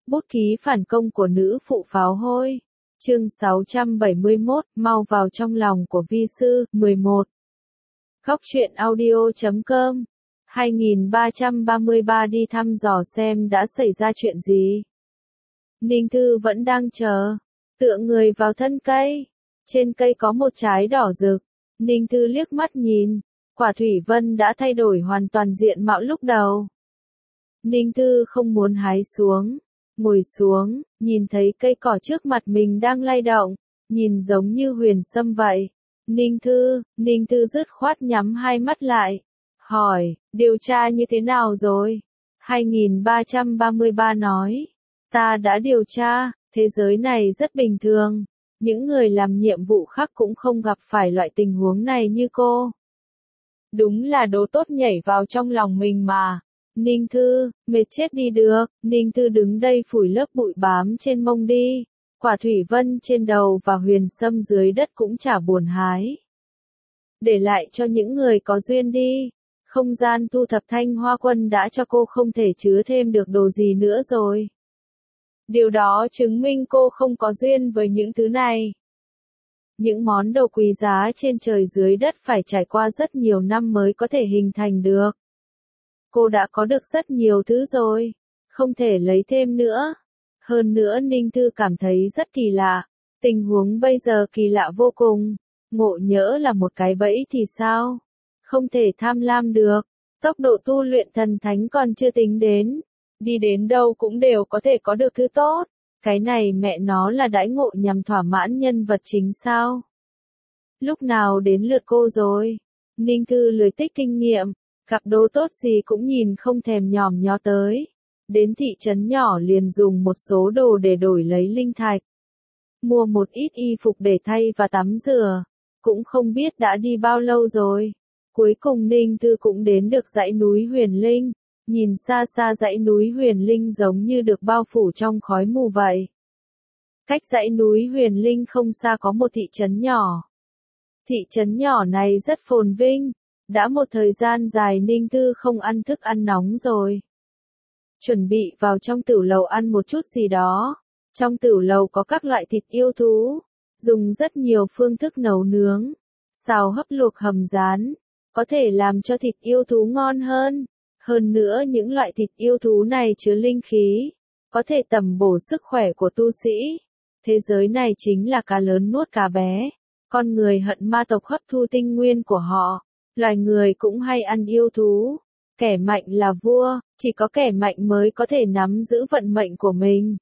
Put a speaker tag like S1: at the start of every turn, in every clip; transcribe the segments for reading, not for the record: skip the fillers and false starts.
S1: Bút ký phản công của nữ phụ pháo hôi. Chương 671, mau vào trong lòng của vi sư, 11. Góc truyện audio.com 2333 đi thăm dò xem đã xảy ra chuyện gì. Ninh Thư vẫn đang chờ, tựa người vào thân cây. Trên cây có một trái đỏ rực. Ninh Thư liếc mắt nhìn, quả thủy vân đã thay đổi hoàn toàn diện mạo lúc đầu. Ninh Thư không muốn hái xuống, ngồi xuống, nhìn thấy cây cỏ trước mặt mình đang lay động, nhìn giống như huyền sâm vậy. Ninh Thư dứt khoát nhắm hai mắt lại, hỏi, điều tra như thế nào rồi? 2333 nói, ta đã điều tra, thế giới này rất bình thường, những người làm nhiệm vụ khác cũng không gặp phải loại tình huống này như cô. Đúng là đố tốt nhảy vào trong lòng mình mà. Ninh Thư, mệt chết đi được. Ninh Thư đứng đây phủi lớp bụi bám trên mông đi. Quả thủy vân trên đầu và huyền sâm dưới đất cũng chả buồn hái. Để lại cho những người có duyên đi. Không gian thu thập Thanh Hoa Quân đã cho cô không thể chứa thêm được đồ gì nữa rồi. Điều đó chứng minh cô không có duyên với những thứ này. Những món đồ quý giá trên trời dưới đất phải trải qua rất nhiều năm mới có thể hình thành được. Cô đã có được rất nhiều thứ rồi, không thể lấy thêm nữa. Hơn nữa Ninh Thư cảm thấy rất kỳ lạ. Tình huống bây giờ kỳ lạ vô cùng. Ngộ nhỡ là một cái bẫy thì sao? Không thể tham lam được. Tốc độ tu luyện thần thánh còn chưa tính đến. Đi đến đâu cũng đều có thể có được thứ tốt. Cái này mẹ nó là đãi ngộ nhằm thỏa mãn nhân vật chính sao? Lúc nào đến lượt cô rồi? Ninh Thư lười tích kinh nghiệm, gặp đồ tốt gì cũng nhìn không thèm nhòm nhó tới. Đến thị trấn nhỏ liền dùng một số đồ để đổi lấy linh thạch. Mua một ít y phục để thay và tắm rửa. Cũng không biết đã đi bao lâu rồi. Cuối cùng Ninh Thư cũng đến được dãy núi Huyền Linh. Nhìn xa xa dãy núi Huyền Linh giống như được bao phủ trong khói mù vậy. Cách dãy núi Huyền Linh không xa có một thị trấn nhỏ. Thị trấn nhỏ này rất phồn vinh. Đã một thời gian dài Ninh Thư không ăn thức ăn nóng rồi. Chuẩn bị vào trong tửu lầu ăn một chút gì đó. Trong tửu lầu có các loại thịt yêu thú. Dùng rất nhiều phương thức nấu nướng. Xào hấp luộc hầm rán. Có thể làm cho thịt yêu thú ngon hơn. Hơn nữa những loại thịt yêu thú này chứa linh khí. Có thể tầm bổ sức khỏe của tu sĩ. Thế giới này chính là cá lớn nuốt cá bé. Con người hận ma tộc hấp thu tinh nguyên của họ. Loài người cũng hay ăn yêu thú. Kẻ mạnh là vua, chỉ có kẻ mạnh mới có thể nắm giữ vận mệnh của mình.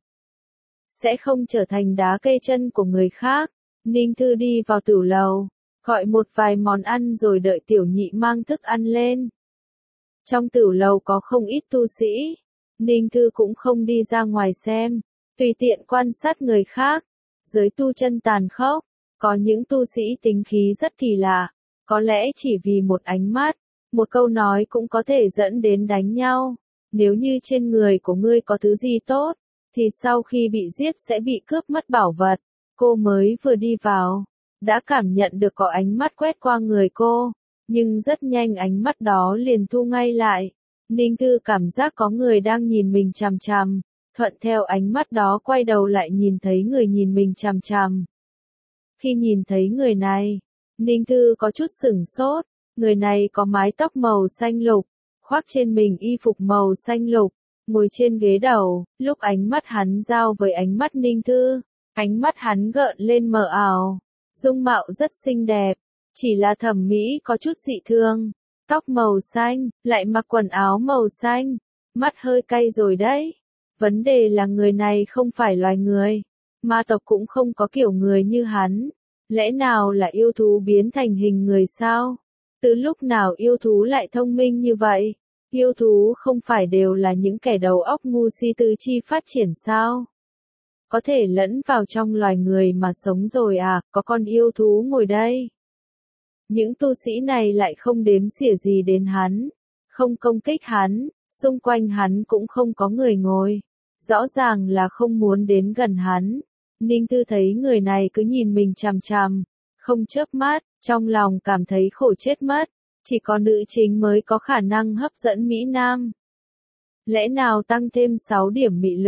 S1: Sẽ không trở thành đá kê chân của người khác. Ninh Thư đi vào tửu lầu, gọi một vài món ăn rồi đợi tiểu nhị mang thức ăn lên. Trong tửu lầu có không ít tu sĩ. Ninh Thư cũng không đi ra ngoài xem, tùy tiện quan sát người khác. Giới tu chân tàn khốc, có những tu sĩ tính khí rất kỳ lạ. Có lẽ chỉ vì một ánh mắt, một câu nói cũng có thể dẫn đến đánh nhau. Nếu như trên người của ngươi có thứ gì tốt, thì sau khi bị giết sẽ bị cướp mất bảo vật. Cô mới vừa đi vào, đã cảm nhận được có ánh mắt quét qua người cô, nhưng rất nhanh ánh mắt đó liền thu ngay lại. Ninh Thư cảm giác có người đang nhìn mình chằm chằm, thuận theo ánh mắt đó quay đầu lại nhìn thấy người nhìn mình chằm chằm. Khi nhìn thấy người này, Ninh Thư có chút sửng sốt. Người này có mái tóc màu xanh lục, khoác trên mình y phục màu xanh lục, ngồi trên ghế đầu. Lúc ánh mắt hắn giao với ánh mắt Ninh Thư, ánh mắt hắn gợn lên mờ ảo. Dung mạo rất xinh đẹp, chỉ là thẩm mỹ có chút dị thường. Tóc màu xanh, lại mặc quần áo màu xanh, mắt hơi cay rồi đấy. Vấn đề là người này không phải loài người, ma tộc cũng không có kiểu người như hắn. Lẽ nào là yêu thú biến thành hình người sao? Từ lúc nào yêu thú lại thông minh như vậy? Yêu thú không phải đều là những kẻ đầu óc ngu si tứ chi phát triển sao? Có thể lẫn vào trong loài người mà sống rồi à, có con yêu thú ngồi đây. Những tu sĩ này lại không đếm xỉa gì đến hắn, không công kích hắn, xung quanh hắn cũng không có người ngồi. Rõ ràng là không muốn đến gần hắn. Ninh Thư thấy người này cứ nhìn mình chằm chằm, không chớp mắt, trong lòng cảm thấy khổ chết mất. Chỉ có nữ chính mới có khả năng hấp dẫn Mỹ Nam. Lẽ nào tăng thêm 6 điểm mị lực,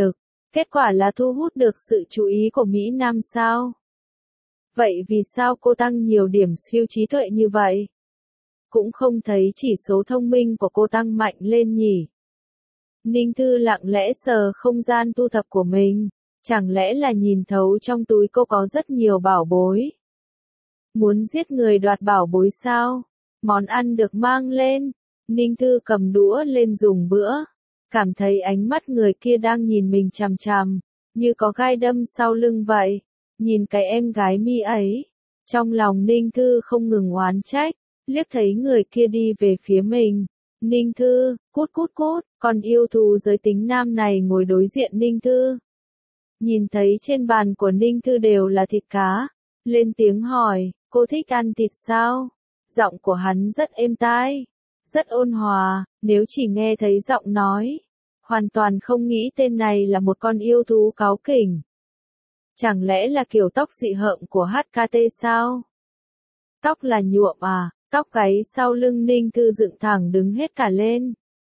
S1: Kết quả là thu hút được sự chú ý của Mỹ Nam sao? Vậy vì sao cô tăng nhiều điểm siêu trí tuệ như vậy? Cũng không thấy chỉ số thông minh của cô tăng mạnh lên nhỉ? Ninh Thư lặng lẽ sờ không gian thu thập của mình. Chẳng lẽ là nhìn thấu trong túi cô có rất nhiều bảo bối? Muốn giết người đoạt bảo bối sao? Món ăn được mang lên. Ninh Thư cầm đũa lên dùng bữa. Cảm thấy ánh mắt người kia đang nhìn mình chằm chằm, như có gai đâm sau lưng vậy. Nhìn cái em gái Mi ấy. Trong lòng Ninh Thư không ngừng oán trách, liếc thấy người kia đi về phía mình. Ninh Thư, cút cút cút, con yêu thú giới tính nam này ngồi đối diện Ninh Thư. Nhìn thấy trên bàn của Ninh Thư đều là thịt cá. Lên tiếng hỏi, cô thích ăn thịt sao? Giọng của hắn rất êm tai, rất ôn hòa, nếu chỉ nghe thấy giọng nói. Hoàn toàn không nghĩ tên này là một con yêu thú cáu kỉnh. Chẳng lẽ là kiểu tóc dị hợm của HKT sao? Tóc là nhuộm à? Tóc gáy sau lưng Ninh Thư dựng thẳng đứng hết cả lên.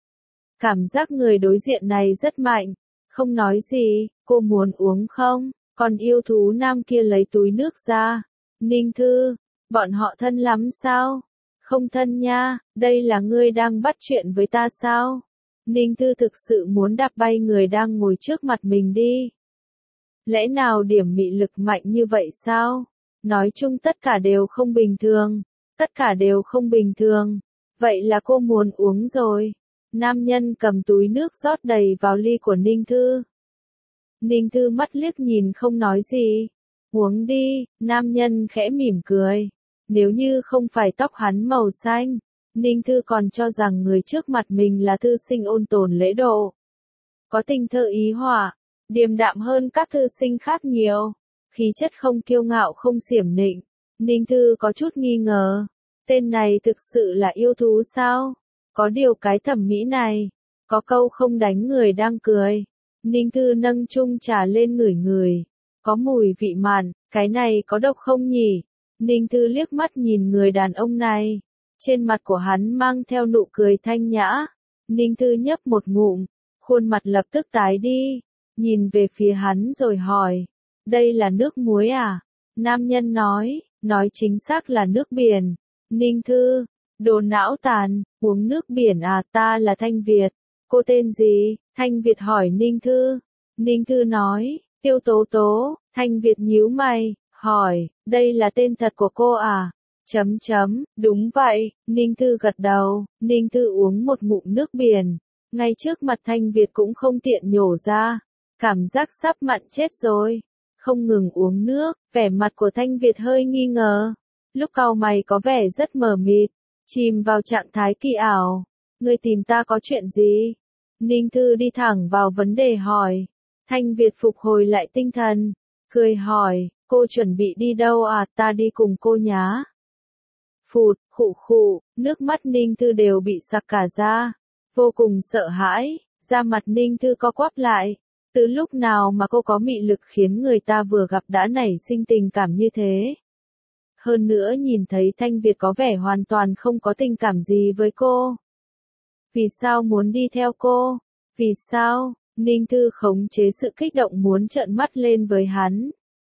S1: Cảm giác người đối diện này rất mạnh. Không nói gì, cô muốn uống không? Còn yêu thú nam kia lấy túi nước ra. Ninh Thư, bọn họ thân lắm sao? Không thân nha, đây là ngươi đang bắt chuyện với ta sao? Ninh Thư thực sự muốn đạp bay người đang ngồi trước mặt mình đi. Lẽ nào điểm mị lực mạnh như vậy sao? Nói chung tất cả đều không bình thường. Tất cả đều không bình thường. Vậy là cô muốn uống rồi. Nam nhân cầm túi nước rót đầy vào ly của Ninh Thư. Ninh Thư mắt liếc nhìn không nói gì. Uống đi, nam nhân khẽ mỉm cười. Nếu như không phải tóc hắn màu xanh, Ninh Thư còn cho rằng người trước mặt mình là thư sinh ôn tồn lễ độ. Có tình thơ ý họa, điềm đạm hơn các thư sinh khác nhiều. Khí chất không kiêu ngạo không xiểm nịnh. Ninh Thư có chút nghi ngờ. Tên này thực sự là yêu thú sao? Có điều cái thẩm mỹ này. Có câu không đánh người đang cười. Ninh Thư nâng chung trà lên ngửi ngửi. Có mùi vị mặn, cái này có độc không nhỉ? Ninh Thư liếc mắt nhìn người đàn ông này. Trên mặt của hắn mang theo nụ cười thanh nhã. Ninh Thư nhấp một ngụm. Khuôn mặt lập tức tái đi. Nhìn về phía hắn rồi hỏi. Đây là nước muối à? Nam nhân nói chính xác là nước biển. Ninh Thư, đồ não tàn, uống nước biển à? Ta là Thanh Việt. Cô tên gì? Thanh Việt hỏi Ninh Thư. Ninh Thư nói, Tiêu Tố Tố. Thanh Việt nhíu mày, hỏi, đây là tên thật của cô à? Đúng vậy, Ninh Thư gật đầu. Ninh Thư uống một ngụm nước biển. Ngay trước mặt Thanh Việt cũng không tiện nhổ ra. Cảm giác sắp mặn chết rồi. Không ngừng uống nước, vẻ mặt của Thanh Việt hơi nghi ngờ. Lúc cau mày có vẻ rất mờ mịt, chìm vào trạng thái kỳ ảo. Ngươi tìm ta có chuyện gì? Ninh Thư đi thẳng vào vấn đề hỏi. Thanh Việt phục hồi lại tinh thần, cười hỏi, cô chuẩn bị đi đâu à? Ta đi cùng cô nhá. Phụt, khụ, nước mắt Ninh Thư đều bị sặc cả ra. Vô cùng sợ hãi, da mặt Ninh Thư co quắp lại. Từ lúc nào mà cô có mị lực khiến người ta vừa gặp đã nảy sinh tình cảm như thế? Hơn nữa nhìn thấy Thanh Việt có vẻ hoàn toàn không có tình cảm gì với cô. Vì sao muốn đi theo cô? Vì sao? Ninh Thư khống chế sự kích động muốn trợn mắt lên với hắn.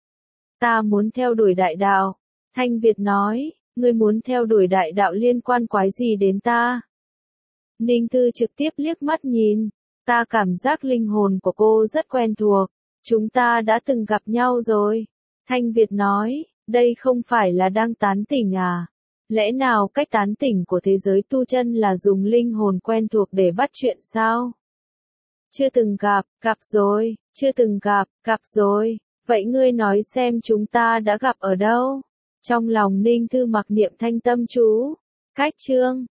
S1: Ta muốn theo đuổi đại đạo. Thanh Việt nói, ngươi muốn theo đuổi đại đạo liên quan quái gì đến ta? Ninh Thư trực tiếp liếc mắt nhìn. Ta cảm giác linh hồn của cô rất quen thuộc. Chúng ta đã từng gặp nhau rồi. Thanh Việt nói, đây không phải là đang tán tỉnh à? Lẽ nào cách tán tỉnh của thế giới tu chân là dùng linh hồn quen thuộc để bắt chuyện sao? Chưa từng gặp rồi, chưa từng gặp rồi. Vậy ngươi nói xem chúng ta đã gặp ở đâu? Trong lòng Ninh Thư mặc niệm thanh tâm chú. Cách chương